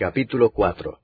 Capítulo 4.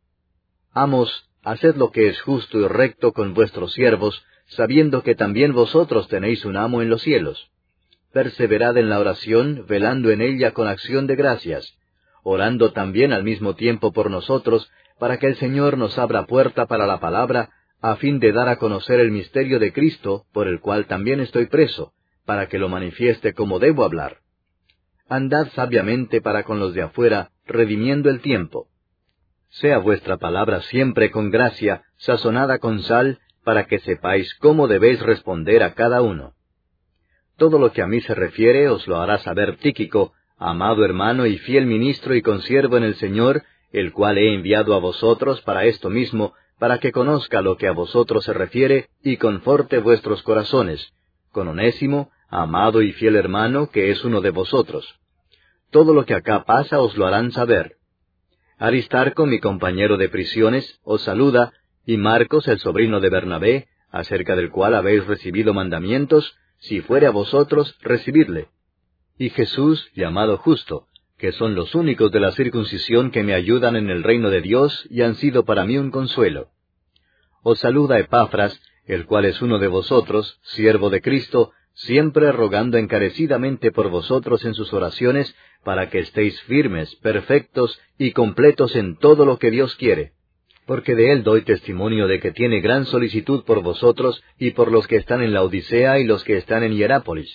Amos, haced lo que es justo y recto con vuestros siervos, sabiendo que también vosotros tenéis un amo en los cielos. Perseverad en la oración, velando en ella con acción de gracias, orando también al mismo tiempo por nosotros, para que el Señor nos abra puerta para la palabra, a fin de dar a conocer el misterio de Cristo, por el cual también estoy preso, para que lo manifieste como debo hablar. Andad sabiamente para con los de afuera, redimiendo el tiempo. Sea vuestra palabra siempre con gracia, sazonada con sal, para que sepáis cómo debéis responder a cada uno. Todo lo que a mí se refiere os lo hará saber Tíquico, amado hermano y fiel ministro y consiervo en el Señor, el cual he enviado a vosotros para esto mismo, para que conozca lo que a vosotros se refiere y conforte vuestros corazones, con Onésimo, amado y fiel hermano, que es uno de vosotros. Todo lo que acá pasa os lo harán saber. Aristarco, mi compañero de prisiones, os saluda, y Marcos, el sobrino de Bernabé, acerca del cual habéis recibido mandamientos, si fuere a vosotros, recibidle. Y Jesús, llamado Justo, que son los únicos de la circuncisión que me ayudan en el reino de Dios y han sido para mí un consuelo. Os saluda Epafras, el cual es uno de vosotros, siervo de Cristo, siempre rogando encarecidamente por vosotros en sus oraciones, para que estéis firmes, perfectos y completos en todo lo que Dios quiere. Porque de él doy testimonio de que tiene gran solicitud por vosotros y por los que están en la Odisea y los que están en Hierápolis.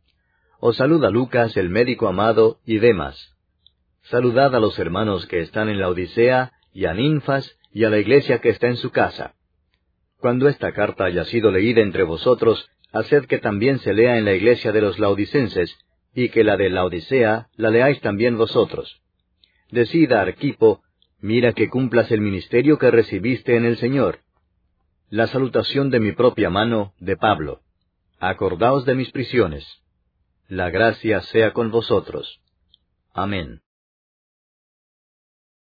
Os saluda Lucas, el médico amado, y Demas. Saludad a los hermanos que están en la Odisea, y a Ninfas, y a la iglesia que está en su casa. Cuando esta carta haya sido leída entre vosotros, haced que también se lea en la iglesia de los laodicenses, y que la de la Odisea la leáis también vosotros. Decid a Arquipo, mira que cumplas el ministerio que recibiste en el Señor. La salutación de mi propia mano, de Pablo. Acordaos de mis prisiones. La gracia sea con vosotros. Amén.